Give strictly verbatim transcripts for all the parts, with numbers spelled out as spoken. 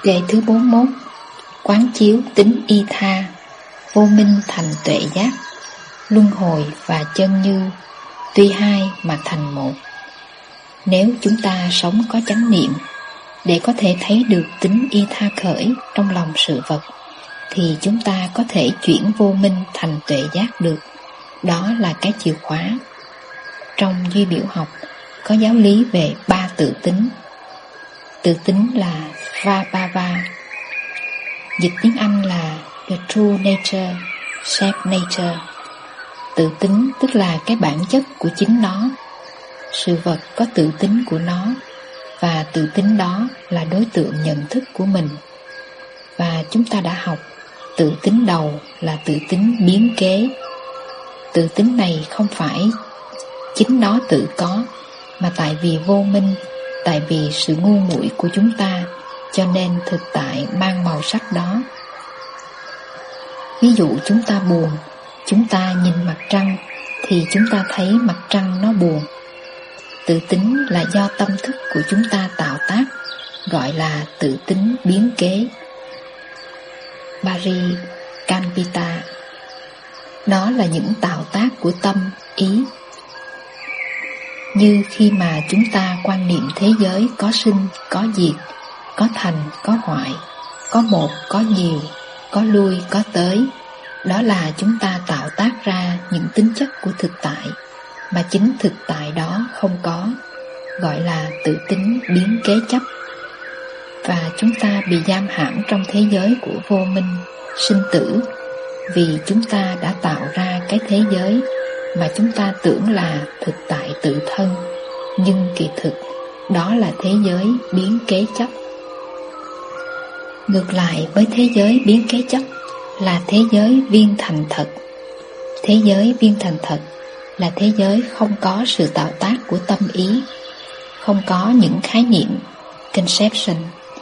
Đề thứ bốn mươi mốt. Quán chiếu tính y tha, vô minh thành tuệ giác, luân hồi và chân như, tuy hai mà thành một. Nếu chúng ta sống có chánh niệm, để có thể thấy được tính y tha khởi trong lòng sự vật, thì chúng ta có thể chuyển vô minh thành tuệ giác được. Đó là cái chìa khóa. Trong duy biểu học có giáo lý về ba tự tính. Tự tính là Vabhava, dịch tiếng Anh là the true nature, self nature. Tự tính tức là cái bản chất của chính nó. Sự vật có tự tính của nó, và tự tính đó là đối tượng nhận thức của mình. Và chúng ta đã học tự tính đầu là tự tính biến kế. Tự tính này không phải chính nó tự có, mà tại vì vô minh, tại vì sự ngu muội của chúng ta, cho nên thực tại mang màu sắc đó. Ví dụ chúng ta buồn, chúng ta nhìn mặt trăng thì chúng ta thấy mặt trăng nó buồn. Tự tính là do tâm thức của chúng ta tạo tác, gọi là tự tính biến kế, Parikalpita. Đó là những tạo tác của tâm, ý. Như khi mà chúng ta quan niệm thế giới có sinh, có diệt, có thành, có hoại, có một, có nhiều, có lui, có tới. Đó là chúng ta tạo tác ra những tính chất của thực tại, mà chính thực tại đó không có, gọi là tự tính biến kế chấp. Và chúng ta bị giam hãm trong thế giới của vô minh, sinh tử, vì chúng ta đã tạo ra cái thế giới mà chúng ta tưởng là thực tại tự thân, nhưng kỳ thực đó là thế giới biến kế chấp. Ngược lại với thế giới biến kế chấp là thế giới viên thành thật. Thế giới viên thành thật là thế giới không có sự tạo tác của tâm ý, không có những khái niệm, conception.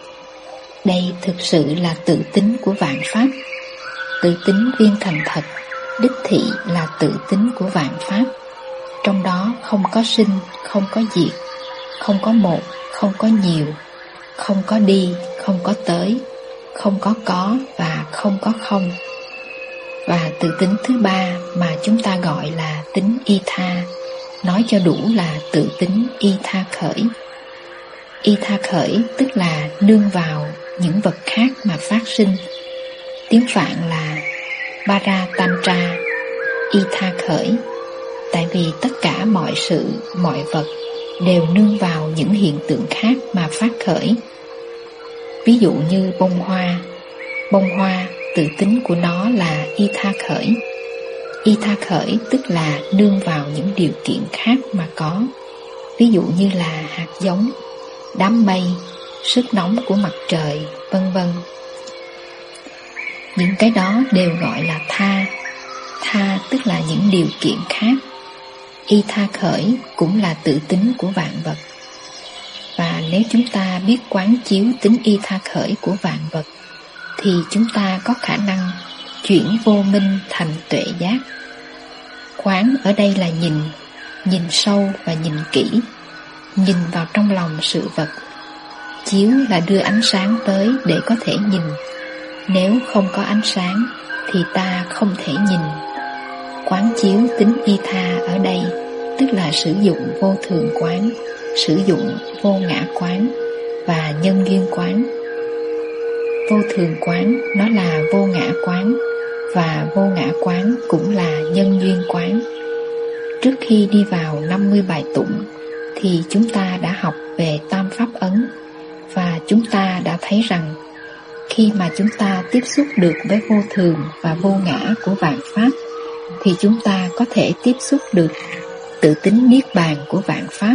Đây thực sự là tự tính của vạn pháp. Tự tính viên thành thật đích thị là tự tính của vạn pháp. Trong đó không có sinh, không có diệt, không có một, không có nhiều, không có đi, không có tới, không có có và không có không. Và tự tính thứ ba mà chúng ta gọi là tính y tha, nói cho đủ là tự tính y tha khởi. Y tha khởi tức là nương vào những vật khác mà phát sinh. Tiếng Phạn là Paratantra, y tha khởi. Tại vì tất cả mọi sự, mọi vật đều nương vào những hiện tượng khác mà phát khởi. Ví dụ như bông hoa. Bông hoa, tự tính của nó là y tha khởi. Y tha khởi tức là nương vào những điều kiện khác mà có. Ví dụ như là hạt giống, đám mây, sức nóng của mặt trời, vân vân. Những cái đó đều gọi là tha. Tha tức là những điều kiện khác. Y tha khởi cũng là tự tính của vạn vật. Và nếu chúng ta biết quán chiếu tính y tha khởi của vạn vật, thì chúng ta có khả năng chuyển vô minh thành tuệ giác. Quán ở đây là nhìn, nhìn sâu và nhìn kỹ, nhìn vào trong lòng sự vật. Chiếu là đưa ánh sáng tới để có thể nhìn. Nếu không có ánh sáng thì ta không thể nhìn. Quán chiếu tính y tha ở đây tức là sử dụng vô thường quán, sử dụng vô ngã quán và nhân duyên quán. Vô thường quán nó là vô ngã quán, và vô ngã quán cũng là nhân duyên quán. Trước khi đi vào năm mươi bài tụng thì chúng ta đã học về tam pháp ấn, và chúng ta đã thấy rằng khi mà chúng ta tiếp xúc được với vô thường và vô ngã của vạn pháp, thì chúng ta có thể tiếp xúc được tự tính niết bàn của vạn pháp.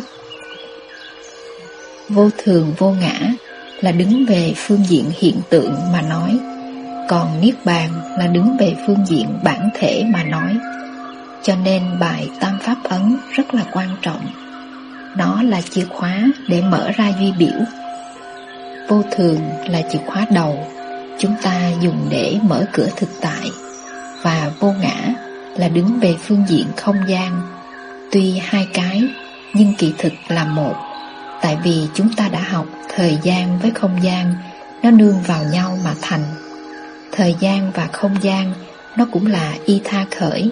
Vô thường vô ngã là đứng về phương diện hiện tượng mà nói, còn niết bàn là đứng về phương diện bản thể mà nói. Cho nên bài tam pháp ấn rất là quan trọng. Nó là chìa khóa để mở ra duy biểu. Vô thường là chìa khóa đầu, chúng ta dùng để mở cửa thực tại. Và vô ngã là đứng về phương diện không gian. Tuy hai cái, nhưng kỳ thực là một. Tại vì chúng ta đã học thời gian với không gian nó nương vào nhau mà thành. Thời gian và không gian nó cũng là y tha khởi.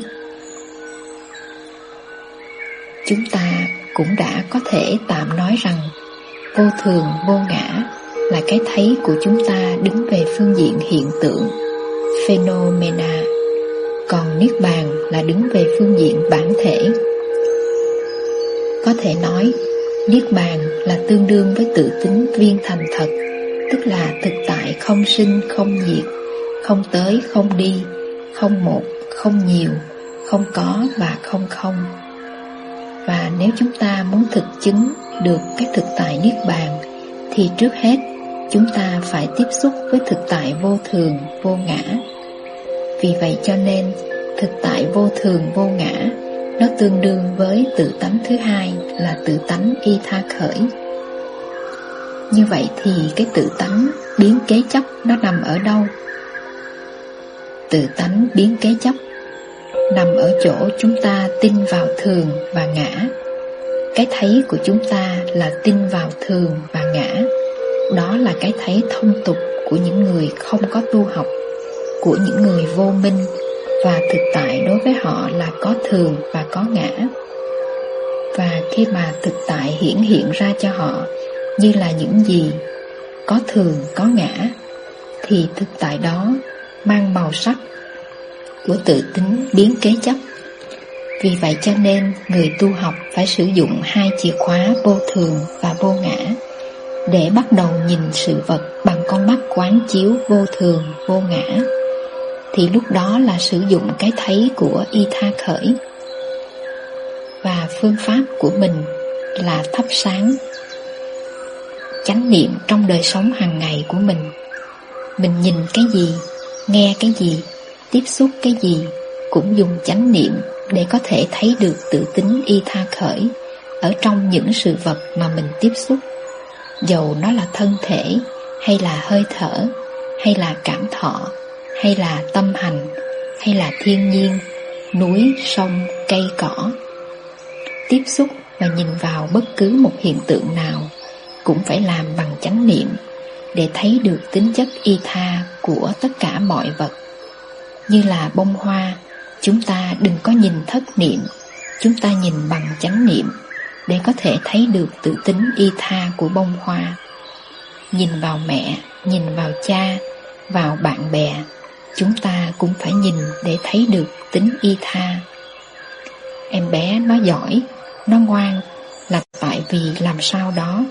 Chúng ta cũng đã có thể tạm nói rằng vô thường vô ngã là cái thấy của chúng ta đứng về phương diện hiện tượng, phenomena, còn niết bàn là đứng về phương diện bản thể. Có thể nói niết bàn là tương đương với tự tính viên thành thật, tức là thực tại không sinh không diệt, không tới không đi, không một không nhiều, không có và không không. Và nếu chúng ta muốn thực chứng được cái thực tại niết bàn thì trước hết chúng ta phải tiếp xúc với thực tại vô thường vô ngã. Vì vậy cho nên thực tại vô thường vô ngã nó tương đương với tự tánh thứ hai là tự tánh y tha khởi. Như vậy thì cái tự tánh biến kế chấp nó nằm ở đâu? Tự tánh biến kế chấp nằm ở chỗ chúng ta tin vào thường và ngã. Cái thấy của chúng ta là tin vào thường và ngã. Đó là cái thấy thông tục của những người không có tu học, của những người vô minh, và thực tại đối với họ là có thường và có ngã. Và khi mà thực tại hiển hiện ra cho họ như là những gì có thường có ngã, thì thực tại đó mang màu sắc của tự tính biến kế chấp. Vì vậy cho nên người tu học phải sử dụng hai chìa khóa vô thường và vô ngã để bắt đầu nhìn sự vật bằng con mắt quán chiếu vô thường vô ngã. Thì lúc đó là sử dụng cái thấy của y tha khởi. Và phương pháp của mình là thắp sáng chánh niệm trong đời sống hàng ngày của mình. Mình nhìn cái gì, nghe cái gì, tiếp xúc cái gì cũng dùng chánh niệm để có thể thấy được tự tính y tha khởi ở trong những sự vật mà mình tiếp xúc, dầu nó là thân thể, hay là hơi thở, hay là cảm thọ, hay là tâm hành, hay là thiên nhiên, núi, sông, cây, cỏ. Tiếp xúc và nhìn vào bất cứ một hiện tượng nào cũng phải làm bằng chánh niệm để thấy được tính chất y tha của tất cả mọi vật. Như là bông hoa, chúng ta đừng có nhìn thất niệm, chúng ta nhìn bằng chánh niệm để có thể thấy được tự tính y tha của bông hoa. Nhìn vào mẹ, nhìn vào cha, vào bạn bè, chúng ta cũng phải nhìn để thấy được tính y tha. Em bé nó giỏi, nó ngoan là tại vì làm sao đó.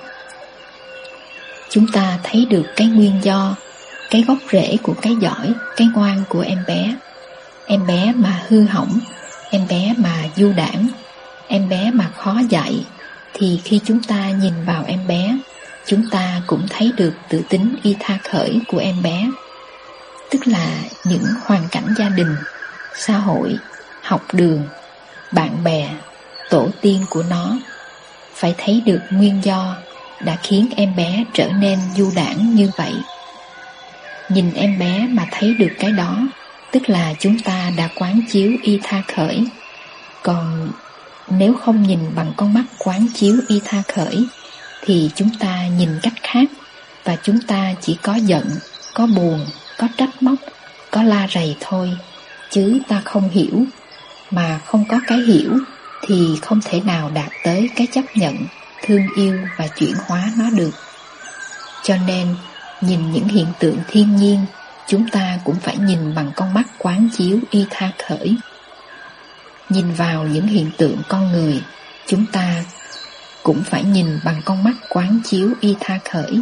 Chúng ta thấy được cái nguyên do, cái gốc rễ của cái giỏi, cái ngoan của em bé. Em bé mà hư hỏng, em bé mà du đãng, em bé mà khó dạy, thì khi chúng ta nhìn vào em bé, chúng ta cũng thấy được tự tính y tha khởi của em bé. Tức là những hoàn cảnh gia đình, xã hội, học đường, bạn bè, tổ tiên của nó, phải thấy được nguyên do đã khiến em bé trở nên du đãng như vậy. Nhìn em bé mà thấy được cái đó, tức là chúng ta đã quán chiếu y tha khởi. Còn nếu không nhìn bằng con mắt quán chiếu y tha khởi, thì chúng ta nhìn cách khác, và chúng ta chỉ có giận, có buồn, có trách móc, có la rầy thôi, chứ ta không hiểu. Mà không có cái hiểu thì không thể nào đạt tới cái chấp nhận, thương yêu và chuyển hóa nó được. Cho nên nhìn những hiện tượng thiên nhiên, chúng ta cũng phải nhìn bằng con mắt quán chiếu y tha khởi. Nhìn vào những hiện tượng con người, chúng ta cũng phải nhìn bằng con mắt quán chiếu y tha khởi.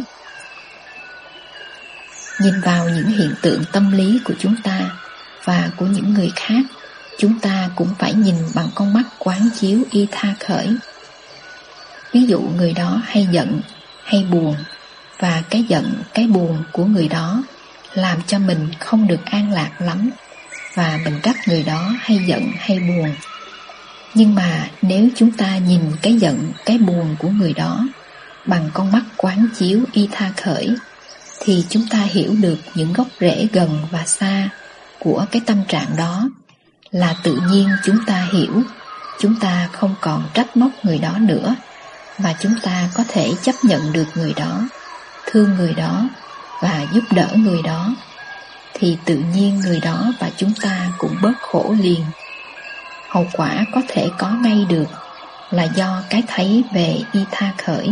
Nhìn vào những hiện tượng tâm lý của chúng ta và của những người khác, chúng ta cũng phải nhìn bằng con mắt quán chiếu y tha khởi. Ví dụ người đó hay giận, hay buồn, và cái giận, cái buồn của người đó làm cho mình không được an lạc lắm, và mình trách người đó hay giận hay buồn. Nhưng mà nếu chúng ta nhìn cái giận, cái buồn của người đó bằng con mắt quán chiếu y tha khởi, thì chúng ta hiểu được những gốc rễ gần và xa của cái tâm trạng đó, là tự nhiên chúng ta hiểu, chúng ta không còn trách móc người đó nữa, mà chúng ta có thể chấp nhận được người đó, thương người đó, và giúp đỡ người đó, thì tự nhiên người đó và chúng ta cũng bớt khổ liền. Hậu quả có thể có ngay được là do cái thấy về y tha khởi.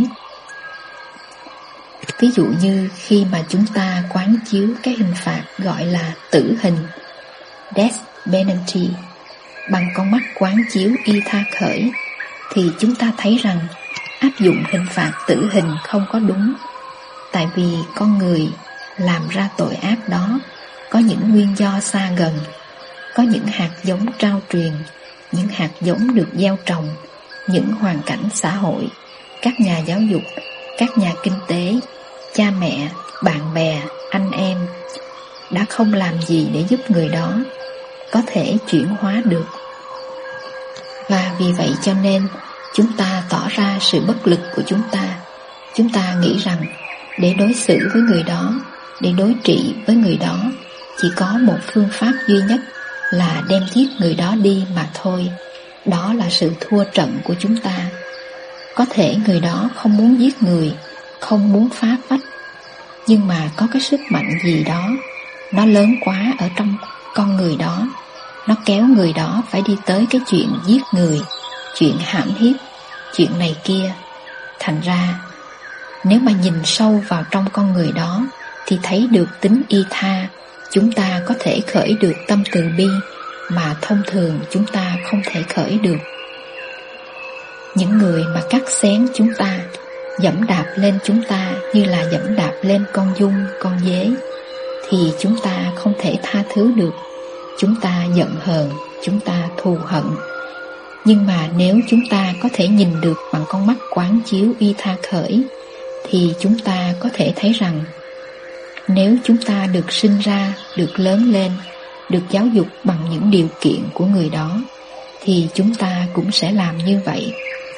Ví dụ như khi mà chúng ta quán chiếu cái hình phạt gọi là tử hình, death penalty, bằng con mắt quán chiếu y tha khởi, thì chúng ta thấy rằng áp dụng hình phạt tử hình không có đúng. Tại vì con người làm ra tội ác đó có những nguyên do xa gần, có những hạt giống trao truyền, những hạt giống được gieo trồng, những hoàn cảnh xã hội, các nhà giáo dục, các nhà kinh tế, cha mẹ, bạn bè, anh em đã không làm gì để giúp người đó có thể chuyển hóa được. Và vì vậy cho nên chúng ta tỏ ra sự bất lực của chúng ta. Chúng ta nghĩ rằng để đối xử với người đó, để đối trị với người đó, chỉ có một phương pháp duy nhất là đem giết người đó đi mà thôi. Đó là sự thua trận của chúng ta. Có thể người đó không muốn giết người, không muốn phá phách, nhưng mà có cái sức mạnh gì đó, nó lớn quá ở trong con người đó, nó kéo người đó phải đi tới cái chuyện giết người, chuyện hãm hiếp, chuyện này kia. Thành ra, nếu mà nhìn sâu vào trong con người đó thì thấy được tính y tha, chúng ta có thể khởi được tâm từ bi mà thông thường chúng ta không thể khởi được. Những người mà cắt xén chúng ta, dẫm đạp lên chúng ta như là dẫm đạp lên con giun, con dế, thì chúng ta không thể tha thứ được. Chúng ta giận hờn, chúng ta thù hận. Nhưng mà nếu chúng ta có thể nhìn được bằng con mắt quán chiếu y tha khởi, thì chúng ta có thể thấy rằng nếu chúng ta được sinh ra, được lớn lên, được giáo dục bằng những điều kiện của người đó, thì chúng ta cũng sẽ làm như vậy.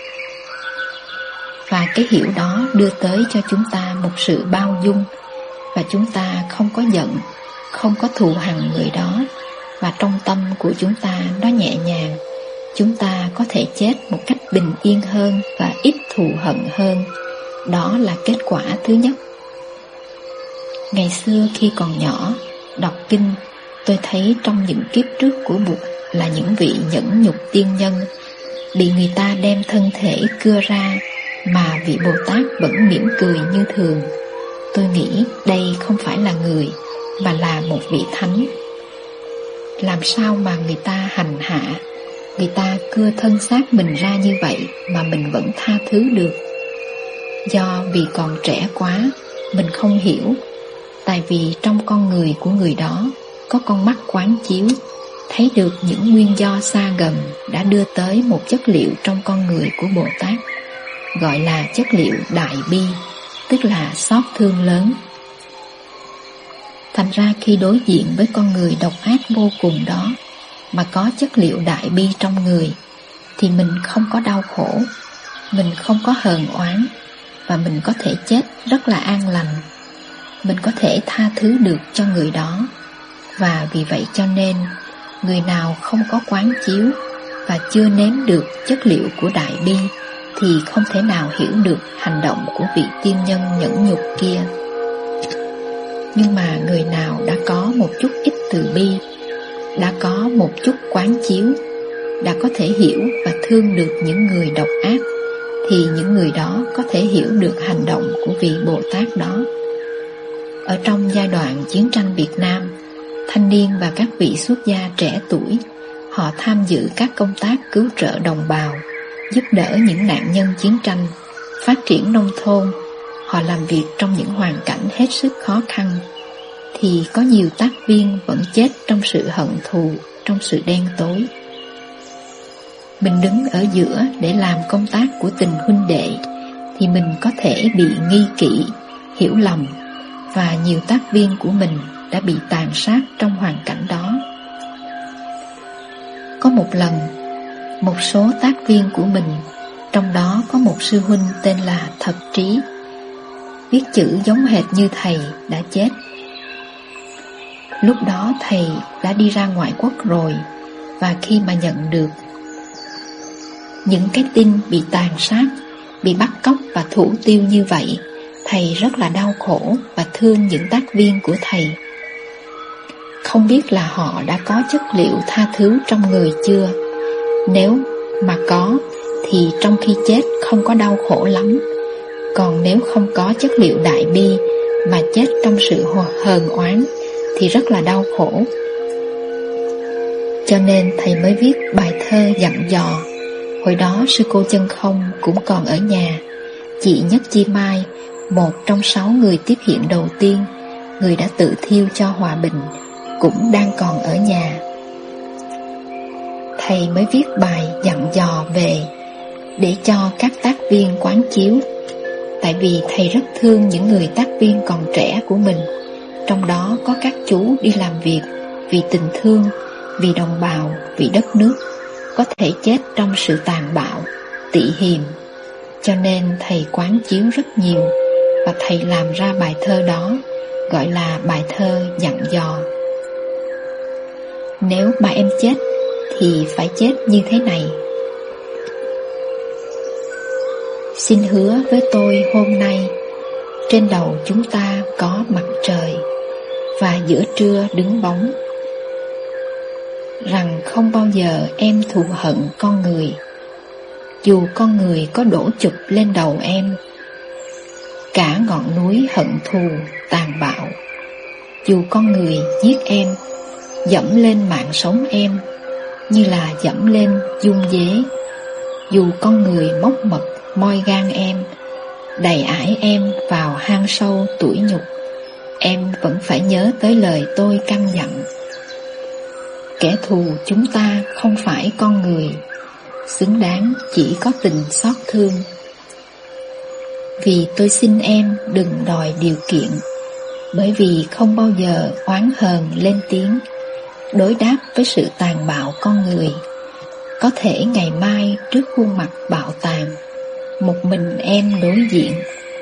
Và cái hiểu đó đưa tới cho chúng ta một sự bao dung, và chúng ta không có giận, không có thù hằn người đó, và trong tâm của chúng ta nó nhẹ nhàng. Chúng ta có thể chết một cách bình yên hơn và ít thù hận hơn. Đó là kết quả thứ nhất. Ngày xưa khi còn nhỏ, đọc kinh, tôi thấy trong những kiếp trước của Bụt là những vị nhẫn nhục tiên nhân, bị người ta đem thân thể cưa ra, mà vị Bồ Tát vẫn mỉm cười như thường. Tôi nghĩ đây không phải là người, mà là một vị thánh. Làm sao mà người ta hành hạ, người ta cưa thân xác mình ra như vậy mà mình vẫn tha thứ được? Do vì còn trẻ quá, mình không hiểu. Tại vì trong con người của người đó có con mắt quán chiếu, thấy được những nguyên do xa gần đã đưa tới một chất liệu trong con người của Bồ Tát, gọi là chất liệu đại bi, tức là xót thương lớn. Thành ra khi đối diện với con người độc ác vô cùng đó mà có chất liệu đại bi trong người, thì mình không có đau khổ, mình không có hờn oán, và mình có thể chết rất là an lành. Mình có thể tha thứ được cho người đó. Và vì vậy cho nên người nào không có quán chiếu và chưa nếm được chất liệu của đại bi thì không thể nào hiểu được hành động của vị tiên nhân nhẫn nhục kia. Nhưng mà người nào đã có một chút ít từ bi, đã có một chút quán chiếu, đã có thể hiểu và thương được những người độc ác, thì những người đó có thể hiểu được hành động của vị Bồ Tát đó. Ở trong giai đoạn chiến tranh Việt Nam, thanh niên và các vị xuất gia trẻ tuổi, họ tham dự các công tác cứu trợ đồng bào, giúp đỡ những nạn nhân chiến tranh, phát triển nông thôn. Họ làm việc trong những hoàn cảnh hết sức khó khăn, thì có nhiều tác viên vẫn chết trong sự hận thù, trong sự đen tối. Mình đứng ở giữa để làm công tác của tình huynh đệ, thì mình có thể bị nghi kỵ, hiểu lầm, và nhiều tác viên của mình đã bị tàn sát trong hoàn cảnh đó. Có một lần, một số tác viên của mình, trong đó có một sư huynh tên là Thật Trí, viết chữ giống hệt như thầy, đã chết. Lúc đó thầy đã đi ra ngoại quốc rồi, và khi mà nhận được những cái tin bị tàn sát, bị bắt cóc và thủ tiêu như vậy, Thầy rất là đau khổ và thương những tác viên của Thầy. Không biết là họ đã có chất liệu tha thứ trong người chưa? Nếu mà có thì trong khi chết không có đau khổ lắm. Còn nếu không có chất liệu đại bi mà chết trong sự hờn oán thì rất là đau khổ. Cho nên Thầy mới viết bài thơ dặn dò. Hồi đó sư cô Chân Không cũng còn ở nhà. Chị Nhất Chi Mai, một trong sáu người tiếp hiện đầu tiên, người đã tự thiêu cho hòa bình, cũng đang còn ở nhà. Thầy mới viết bài dặn dò về để cho các tác viên quán chiếu. Tại vì Thầy rất thương những người tác viên còn trẻ của mình. Trong đó có các chú đi làm việc vì tình thương, vì đồng bào, vì đất nước, có thể chết trong sự tàn bạo, tị hiềm. Cho nên Thầy quán chiếu rất nhiều, và Thầy làm ra bài thơ đó, gọi là bài thơ dặn dò. Nếu mà em chết thì phải chết như thế này. Xin hứa với tôi hôm nay, trên đầu chúng ta có mặt trời, và giữa trưa đứng bóng, rằng không bao giờ em thù hận con người, dù con người có đổ chụp lên đầu em. Cả ngọn núi hận thù tàn bạo, dù con người giết em, dẫm lên mạng sống em, như là dẫm lên dung dế. Dù con người móc mật moi gan em, đày ải em vào hang sâu tủi nhục, em vẫn phải nhớ tới lời tôi căn dặn. Kẻ thù chúng ta không phải con người, xứng đáng chỉ có tình xót thương. Vì tôi xin em đừng đòi điều kiện, bởi vì không bao giờ oán hờn lên tiếng đối đáp với sự tàn bạo con người. Có thể ngày mai trước khuôn mặt bạo tàn, một mình em đối diện.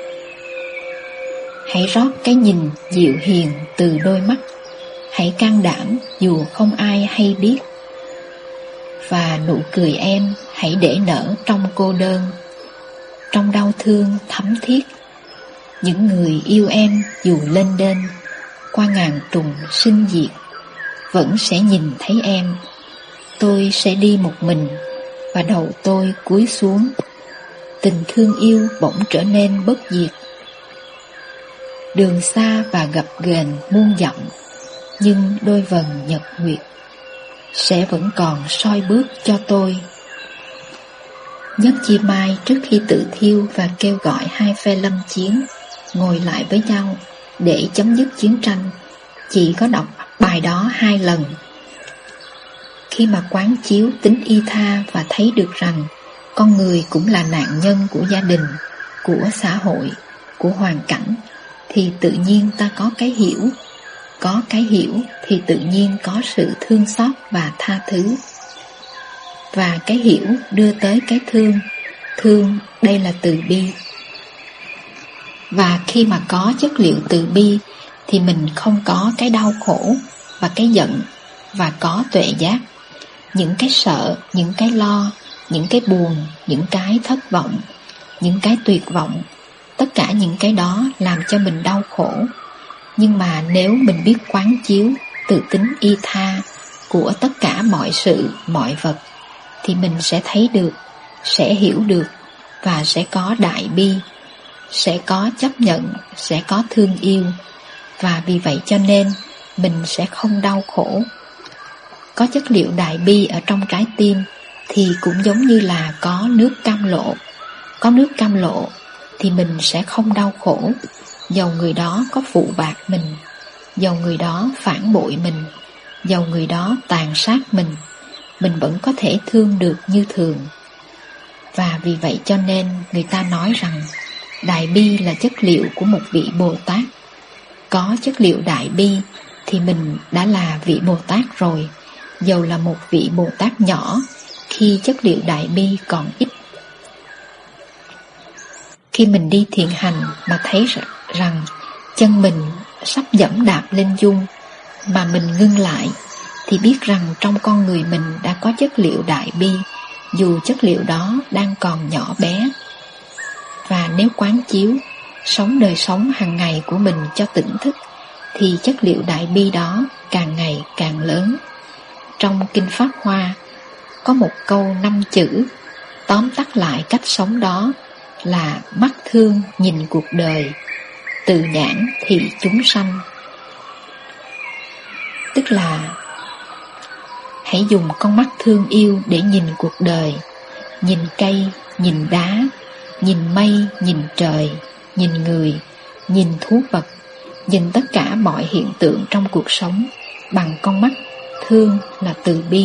Hãy rót cái nhìn dịu hiền từ đôi mắt, hãy can đảm dù không ai hay biết. Và nụ cười em hãy để nở trong cô đơn, trong đau thương thấm thiết. Những người yêu em dù lên đên, qua ngàn trùng sinh diệt, vẫn sẽ nhìn thấy em. Tôi sẽ đi một mình, và đầu tôi cúi xuống. Tình thương yêu bỗng trở nên bất diệt. Đường xa và gập ghềnh muôn dặm, nhưng đôi vầng nhật nguyệt sẽ vẫn còn soi bước cho tôi. Nhất Chi Mai trước khi tự thiêu và kêu gọi hai phe lâm chiến ngồi lại với nhau để chấm dứt chiến tranh, chỉ có đọc bài đó hai lần. Khi mà quán chiếu tính y tha và thấy được rằng con người cũng là nạn nhân của gia đình, của xã hội, của hoàn cảnh, thì tự nhiên ta có cái hiểu. Có cái hiểu thì tự nhiên có sự thương xót và tha thứ. Và cái hiểu đưa tới cái thương. Thương đây là từ bi. Và khi mà có chất liệu từ bi thì mình không có cái đau khổ và cái giận, và có tuệ giác. Những cái sợ, những cái lo, những cái buồn, những cái thất vọng, những cái tuyệt vọng, tất cả những cái đó làm cho mình đau khổ. Nhưng mà nếu mình biết quán chiếu tự tính y tha của tất cả mọi sự, mọi vật, thì mình sẽ thấy được, sẽ hiểu được, và sẽ có đại bi, sẽ có chấp nhận, sẽ có thương yêu. Và vì vậy cho nên mình sẽ không đau khổ. Có chất liệu đại bi ở trong trái tim thì cũng giống như là có nước cam lộ. Có nước cam lộ thì mình sẽ không đau khổ, dầu người đó có phụ bạc mình, dầu người đó phản bội mình, dầu người đó tàn sát mình, mình vẫn có thể thương được như thường. Và vì vậy cho nên người ta nói rằng đại bi là chất liệu của một vị Bồ Tát. Có chất liệu đại bi thì mình đã là vị Bồ Tát rồi, dầu là một vị Bồ Tát nhỏ khi chất liệu đại bi còn ít. Khi mình đi thiền hành mà thấy rằng chân mình sắp dẫm đạp lên dung, mà mình ngưng lại, thì biết rằng trong con người mình đã có chất liệu đại bi, dù chất liệu đó đang còn nhỏ bé. Và nếu quán chiếu sống đời sống hàng ngày của mình cho tỉnh thức, thì chất liệu đại bi đó càng ngày càng lớn. Trong Kinh Pháp Hoa có một câu năm chữ tóm tắt lại cách sống đó là mắt thương nhìn cuộc đời, từ nhãn thị chúng sanh. Tức là hãy dùng con mắt thương yêu để nhìn cuộc đời, nhìn cây, nhìn đá, nhìn mây, nhìn trời, nhìn người, nhìn thú vật, nhìn tất cả mọi hiện tượng trong cuộc sống bằng con mắt thương là từ bi.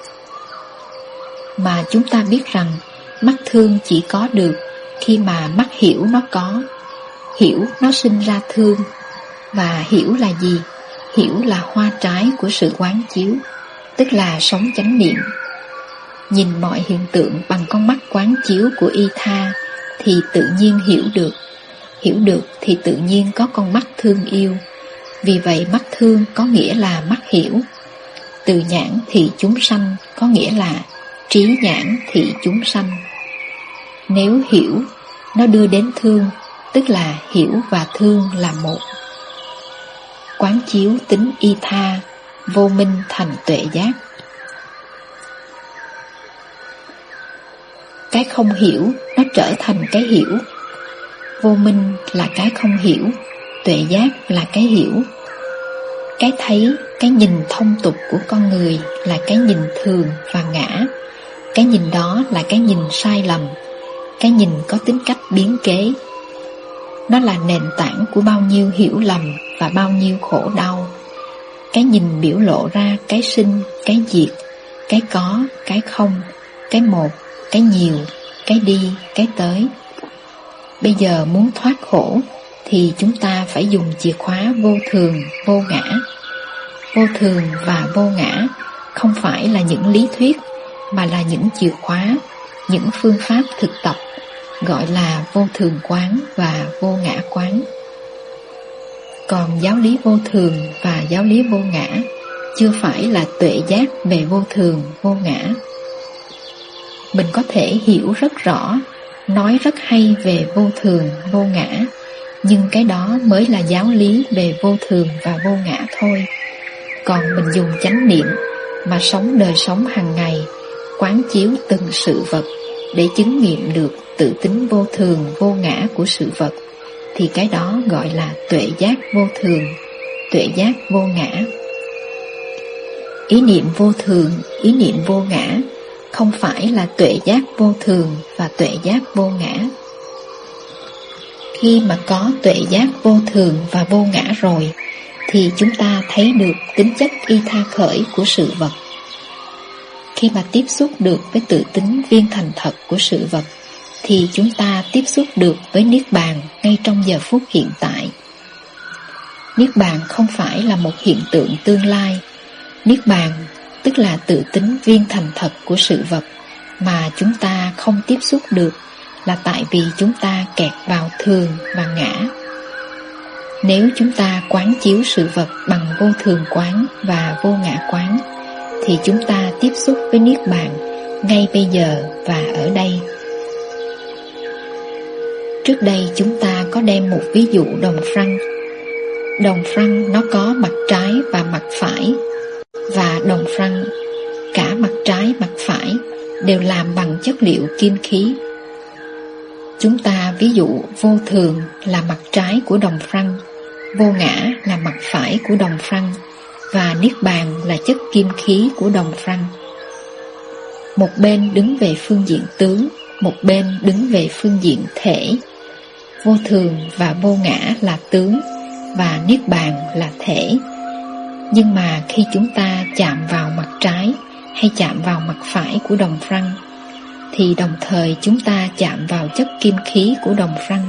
Mà chúng ta biết rằng mắt thương chỉ có được khi mà mắt hiểu nó có. Hiểu nó sinh ra thương. Và hiểu là gì? Hiểu là hoa trái của sự quán chiếu, tức là sống chánh niệm. Nhìn mọi hiện tượng bằng con mắt quán chiếu của y tha thì tự nhiên hiểu được. Hiểu được thì tự nhiên có con mắt thương yêu. Vì vậy mắt thương có nghĩa là mắt hiểu. Từ nhãn thị chúng sanh có nghĩa là trí nhãn thị chúng sanh. Nếu hiểu nó đưa đến thương, tức là hiểu và thương là một. Quán chiếu tính y tha, vô minh thành tuệ giác. Cái không hiểu nó trở thành cái hiểu. Vô minh là cái không hiểu, tuệ giác là cái hiểu. Cái thấy, cái nhìn thông tục của con người là cái nhìn thường và ngã. Cái nhìn đó là cái nhìn sai lầm, cái nhìn có tính cách biến kế. Nó là nền tảng của bao nhiêu hiểu lầm và bao nhiêu khổ đau. Cái nhìn biểu lộ ra cái sinh, cái diệt, cái có, cái không, cái một, cái nhiều, cái đi, cái tới. Bây giờ muốn thoát khổ thì chúng ta phải dùng chìa khóa vô thường, vô ngã. Vô thường và vô ngã không phải là những lý thuyết, mà là những chìa khóa, những phương pháp thực tập, gọi là vô thường quán và vô ngã quán. Còn giáo lý vô thường và giáo lý vô ngã chưa phải là tuệ giác về vô thường, vô ngã. Mình có thể hiểu rất rõ, nói rất hay về vô thường, vô ngã, nhưng cái đó mới là giáo lý về vô thường và vô ngã thôi. Còn mình dùng chánh niệm mà sống đời sống hàng ngày, quán chiếu từng sự vật để chứng nghiệm được tự tính vô thường, vô ngã của sự vật, thì cái đó gọi là tuệ giác vô thường, tuệ giác vô ngã. Ý niệm vô thường, ý niệm vô ngã không phải là tuệ giác vô thường và tuệ giác vô ngã. Khi mà có tuệ giác vô thường và vô ngã rồi thì chúng ta thấy được tính chất y tha khởi của sự vật. Khi mà tiếp xúc được với tự tính viên thành thật của sự vật thì chúng ta tiếp xúc được với Niết Bàn ngay trong giờ phút hiện tại. Niết Bàn không phải là một hiện tượng tương lai. Niết Bàn tức là tự tính viên thành thật của sự vật mà chúng ta không tiếp xúc được là tại vì chúng ta kẹt vào thường và ngã. Nếu chúng ta quán chiếu sự vật bằng vô thường quán và vô ngã quán thì chúng ta tiếp xúc với Niết Bàn ngay bây giờ và ở đây. Trước đây chúng ta có đem một ví dụ đồng frăng. Đồng frăng nó có mặt trái và mặt phải, và đồng frăng cả mặt trái mặt phải đều làm bằng chất liệu kim khí. Chúng ta ví dụ vô thường là mặt trái của đồng frăng, vô ngã là mặt phải của đồng frăng, và Niết Bàn là chất kim khí của đồng frăng. Một bên đứng về phương diện tướng, một bên đứng về phương diện thể. Vô thường và vô ngã là tướng, và Niết Bàn là thể. Nhưng mà khi chúng ta chạm vào mặt trái hay chạm vào mặt phải của đồng frăng thì đồng thời chúng ta chạm vào chất kim khí của đồng frăng.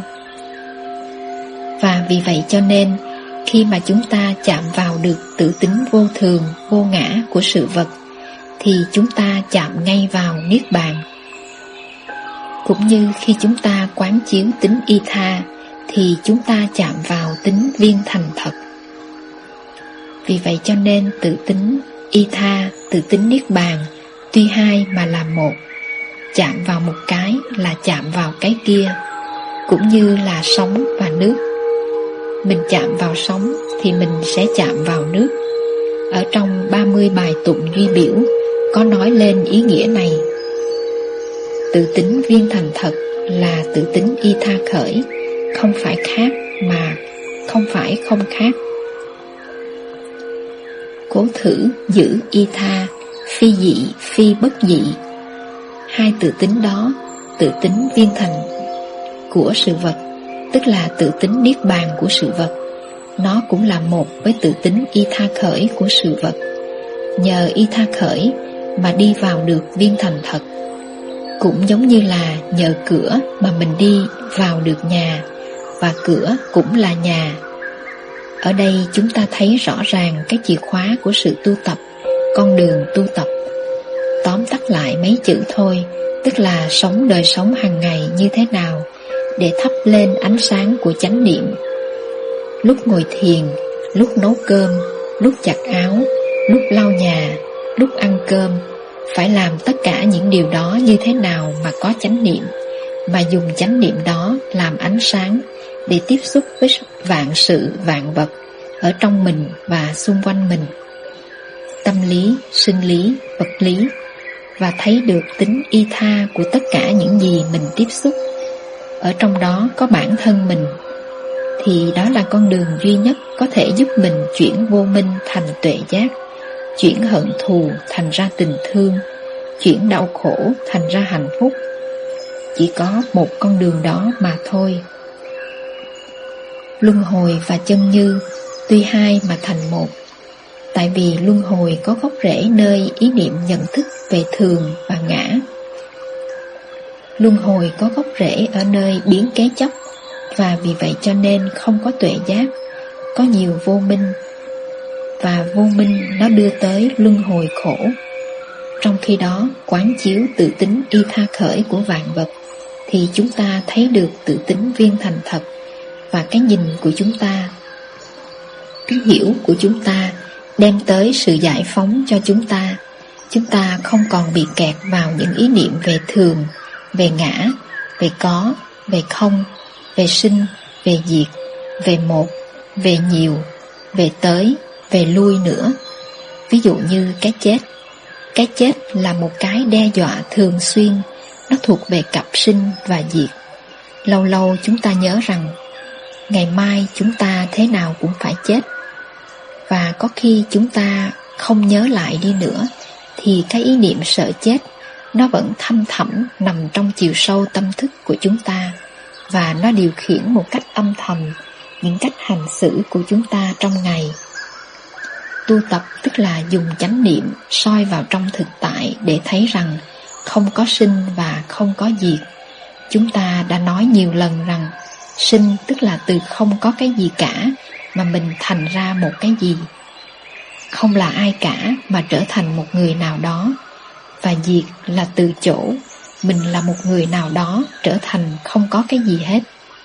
Và vì vậy cho nên khi mà chúng ta chạm vào được tự tính vô thường, vô ngã của sự vật thì chúng ta chạm ngay vào Niết Bàn. Cũng như khi chúng ta quán chiếu tính y tha thì chúng ta chạm vào tính viên thành thật. Vì vậy cho nên tự tính y tha, tự tính Niết Bàn tuy hai mà là một. Chạm vào một cái là chạm vào cái kia. cũng như là sóng và nước. Mình chạm vào sóng thì mình sẽ chạm vào nước. Ở trong ba mươi bài tụng duy biểu có nói lên ý nghĩa này. Tự tính viên thành thật là tự tính y tha khởi, không phải khác mà không phải không khác. Cố thử giữ y tha, phi dị phi bất dị. Hai tự tính đó, tự tính viên thành của sự vật, tức là tự tính niết bàn của sự vật, nó cũng là một với tự tính y tha khởi của sự vật. Nhờ y tha khởi mà đi vào được viên thành thật. Cũng giống như là nhờ cửa mà mình đi vào được nhà, và cửa cũng là nhà. Ở đây chúng ta thấy rõ ràng cái chìa khóa của sự tu tập, con đường tu tập. Tóm tắt lại mấy chữ thôi, tức là sống đời sống hàng ngày như thế nào để thắp lên ánh sáng của chánh niệm. Lúc ngồi thiền, lúc nấu cơm, lúc giặt áo, lúc lau nhà, lúc ăn cơm, phải làm tất cả những điều đó như thế nào mà có chánh niệm, mà dùng chánh niệm đó làm ánh sáng để tiếp xúc với vạn sự vạn vật ở trong mình và xung quanh mình. Tâm lý, sinh lý, vật lý, và thấy được tính y tha của tất cả những gì mình tiếp xúc. Ở trong đó có bản thân mình, thì đó là con đường duy nhất có thể giúp mình chuyển vô minh thành tuệ giác, chuyển hận thù thành ra tình thương, chuyển đau khổ thành ra hạnh phúc. Chỉ có một con đường đó mà thôi. Luân hồi và chân như tuy hai mà thành một, tại vì luân hồi có gốc rễ nơi ý niệm nhận thức về thường và ngã. Luân hồi có gốc rễ ở nơi biến kế chấp, và vì vậy cho nên không có tuệ giác, có nhiều vô minh, và vô minh nó đưa tới luân hồi khổ. Trong khi đó, quán chiếu tự tính y tha khởi của vạn vật, thì chúng ta thấy được tự tính viên thành thật, và cái nhìn của chúng ta, cái hiểu của chúng ta đem tới sự giải phóng cho chúng ta. Chúng ta không còn bị kẹt vào những ý niệm về thường, về ngã, về có, về không, về sinh, về diệt, về một, về nhiều, về tới, về lui nữa. Ví dụ như cái chết. Cái chết là một cái đe dọa thường xuyên, nó thuộc về cặp sinh và diệt. Lâu lâu chúng ta nhớ rằng ngày mai chúng ta thế nào cũng phải chết. Và có khi chúng ta không nhớ lại đi nữa, thì cái ý niệm sợ chết nó vẫn thâm thẳm nằm trong chiều sâu tâm thức của chúng ta, và nó điều khiển một cách âm thầm những cách hành xử của chúng ta trong ngày. Tu tập tức là dùng chánh niệm soi vào trong thực tại để thấy rằng không có sinh và không có diệt. Chúng ta đã nói nhiều lần rằng sinh tức là từ không có cái gì cả mà mình thành ra một cái gì. Không là ai cả mà trở thành một người nào đó. Và diệt là từ chỗ mình là một người nào đó trở thành không có cái gì hết.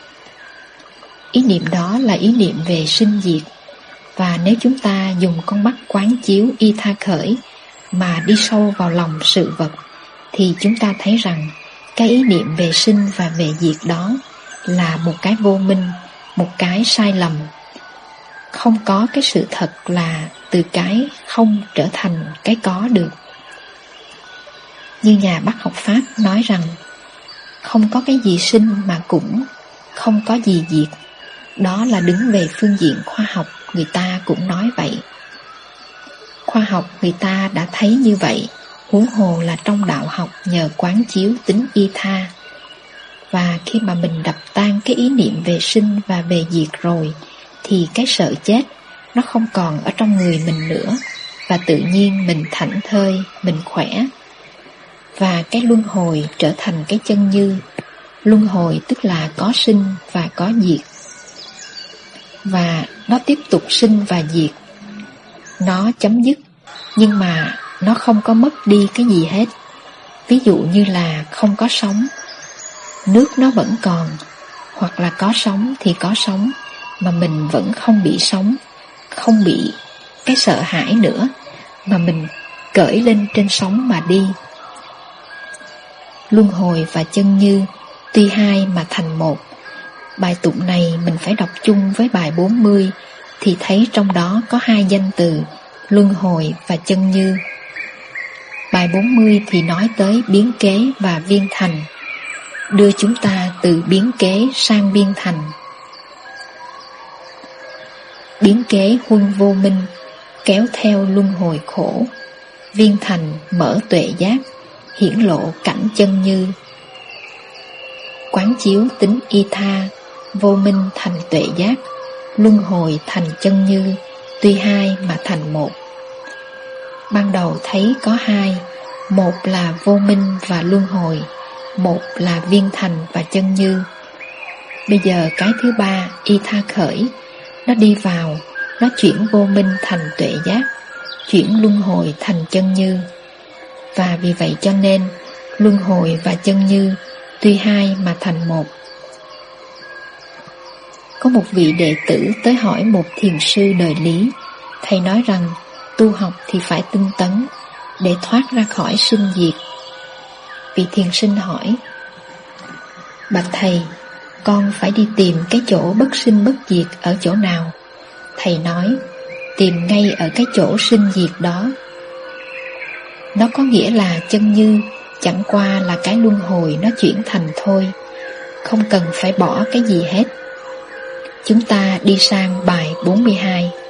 Ý niệm đó là ý niệm về sinh diệt. Và nếu chúng ta dùng con mắt quán chiếu y tha khởi mà đi sâu vào lòng sự vật, thì chúng ta thấy rằng cái ý niệm về sinh và về diệt đó là một cái vô minh, một cái sai lầm. Không có cái sự thật là từ cái không trở thành cái có được. Như nhà Bắc học Pháp nói rằng không có cái gì sinh mà cũng không có gì diệt. Đó là đứng về phương diện khoa học, người ta cũng nói vậy. Khoa học người ta đã thấy như vậy, huống hồ là trong đạo học nhờ quán chiếu tính y tha. Và khi mà mình đập tan cái ý niệm về sinh và về diệt rồi, thì cái sợ chết nó không còn ở trong người mình nữa, và tự nhiên mình thảnh thơi, mình khỏe. Và cái luân hồi trở thành cái chân như. Luân hồi tức là có sinh và có diệt, và nó tiếp tục sinh và diệt. Nó chấm dứt, nhưng mà nó không có mất đi cái gì hết. Ví dụ như là không có sóng, nước nó vẫn còn, hoặc là có sóng thì có sóng, mà mình vẫn không bị sóng, không bị cái sợ hãi nữa, mà mình cởi lên trên sóng mà đi. Luân hồi và chân như tuy hai mà thành một, Bài tụng này mình phải đọc chung với bài bốn mươi, thì thấy trong đó có hai danh từ luân hồi và chân như. Bài bốn mươi thì nói tới biến kế và viên thành, đưa chúng ta từ biến kế sang viên thành. Biến kế huân vô minh, kéo theo luân hồi khổ. Viên thành mở tuệ giác, hiển lộ cảnh chân như. Quán chiếu tính y tha, vô minh thành tuệ giác, luân hồi thành chân như, tuy hai mà thành một. Ban đầu thấy có hai, một là vô minh và luân hồi, một là viên thành và chân như. Bây giờ cái thứ ba, y tha khởi, nó đi vào, nó chuyển vô minh thành tuệ giác, chuyển luân hồi thành chân như. Và vì vậy cho nên luân hồi và chân như tuy hai mà thành một. Có một vị đệ tử tới hỏi một thiền sư đời Lý. Thầy nói rằng tu học thì phải tinh tấn để thoát ra khỏi sinh diệt. Vị thiền sinh hỏi: bạch thầy, con phải đi tìm cái chỗ bất sinh bất diệt ở chỗ nào? Thầy nói: tìm ngay ở cái chỗ sinh diệt đó. Nó có nghĩa là chân như chẳng qua là cái luân hồi nó chuyển thành thôi, không cần phải bỏ cái gì hết. Chúng ta đi sang bài bốn mươi hai.